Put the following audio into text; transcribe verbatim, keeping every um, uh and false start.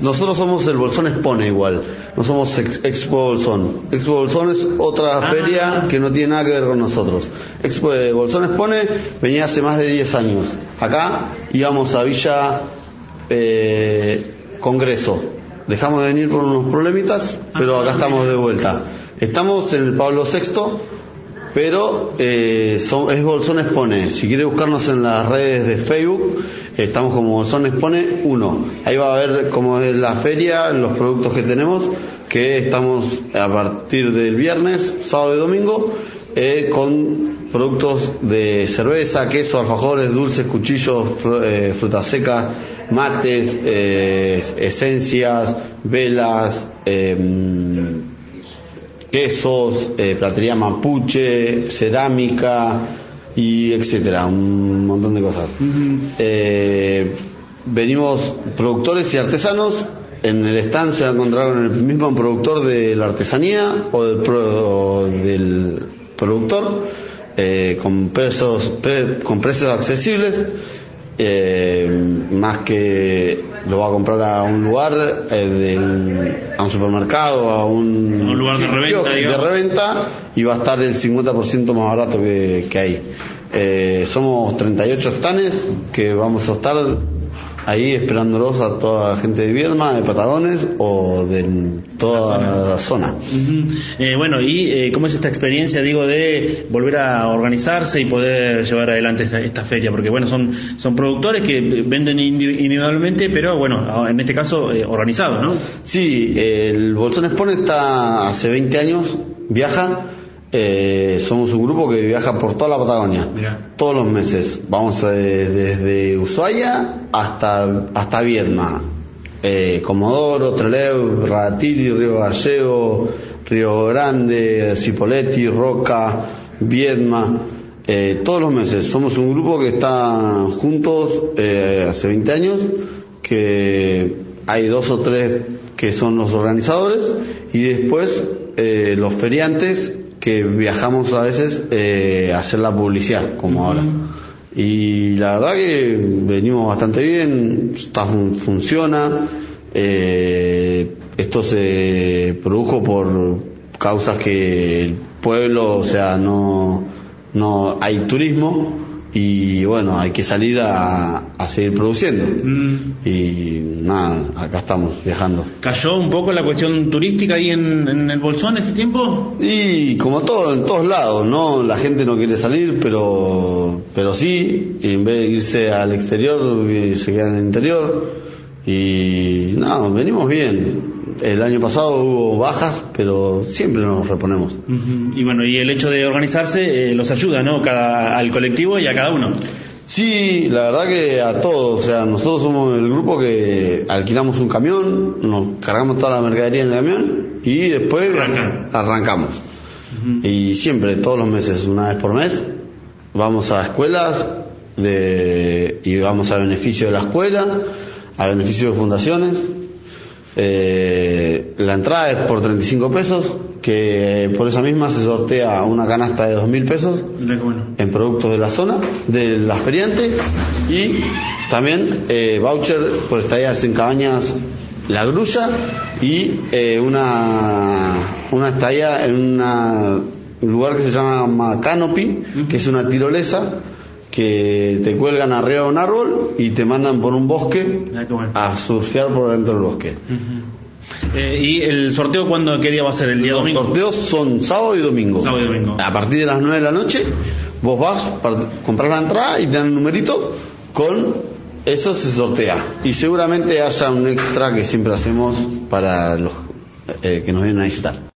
Nosotros somos el Bolsón Expone igual, no somos ex, Expo Bolsón. Expo Bolsón es otra ah. feria que no tiene nada que ver con nosotros. Expo eh, Bolsón Expone venía hace más de diez años. Acá íbamos a Villa eh, Congreso. Dejamos de venir por unos problemitas, pero acá estamos de vuelta. Estamos en el Pablo sexto, pero eh, son, es Bolsón Expone. Si quiere buscarnos en las redes de Facebook, estamos como Bolsón Expone uno. Ahí va a ver cómo es la feria, los productos que tenemos, que estamos a partir del viernes, sábado y domingo, eh, con productos de cerveza, queso, alfajores, dulces, cuchillos, fr- eh, frutas secas, mates, eh, esencias, velas, eh, quesos, eh, platería mapuche, cerámica y etcétera, un montón de cosas. Uh-huh. Eh, venimos productores y artesanos. En el stand se va a encontrar con el mismo productor de la artesanía o del, pro, o del productor, eh, con precios pre, con precios accesibles. Eh, más que lo va a comprar a un lugar, eh, de un, a un supermercado, a un, un lugar de reventa, de reventa, y va a estar el cincuenta por ciento más barato que, que hay. Eh, somos treinta y ocho stands que vamos a estar ahí esperándolos a toda la gente de Viedma, de Patagones o de toda la zona. La zona. Uh-huh. Eh, bueno, ¿y eh, cómo es esta experiencia, digo, de volver a organizarse y poder llevar adelante esta, esta feria? Porque, bueno, son son productores que venden individualmente, pero, bueno, en este caso, eh, organizados, ¿no? Sí, el Bolsón Expone está hace veinte años, viaja. Eh, somos un grupo que viaja por toda la Patagonia. Mirá. Todos los meses vamos eh, desde Ushuaia hasta hasta Viedma, eh, Comodoro, Trelew, Radatili, Río Gallego, Río Grande, Cipolletti, Roca, Viedma, eh, todos los meses. Somos un grupo que está juntos eh, hace veinte años, que hay dos o tres que son los organizadores y después eh, los feriantes, que viajamos a veces eh, a hacer la publicidad, como uh-huh. ahora. Y la verdad que venimos bastante bien, está, fun- funciona. Eh, esto se produjo por causas que el pueblo, o sea, no, no hay turismo. Y bueno, hay que salir a, a seguir produciendo. Mm. Y nada, acá estamos viajando. ¿Cayó un poco la cuestión turística ahí en, en el Bolsón este tiempo? Y como todo, en todos lados, ¿no? La gente no quiere salir, pero pero sí, y en vez de irse al exterior, se quedan en el interior. Y nada, venimos bien. El año pasado hubo bajas, pero siempre nos reponemos. Uh-huh. Y bueno, y el hecho de organizarse eh, los ayuda, ¿no? Cada, al colectivo y a cada uno. Sí, la verdad que a todos. O sea, nosotros somos el grupo que alquilamos un camión, nos cargamos toda la mercadería en el camión y después Arranca. arrancamos. Uh-huh. Y siempre, todos los meses, una vez por mes, vamos a escuelas de, y vamos a beneficio de la escuela, a beneficio de fundaciones. Eh, la entrada es por treinta y cinco pesos, que por esa misma se sortea una canasta de dos mil pesos bueno. en productos de la zona, de las feriantes, y también eh, voucher por estadías en Cabañas La Grulla y eh, una una estadía en una, un lugar que se llama Canopy, uh-huh. que es una tirolesa que te cuelgan arriba de un árbol y te mandan por un bosque ah, bueno. a surfear por dentro del bosque. Uh-huh. Eh, ¿Y el sorteo cuándo, qué día va a ser? ¿El día Los domingo? Los sorteos son sábado y domingo. Sábado y domingo. A partir de las nueve de la noche, vos vas, compras la entrada y te dan un numerito, con eso se sortea. Y seguramente haya un extra que siempre hacemos para los eh, que nos vienen a visitar.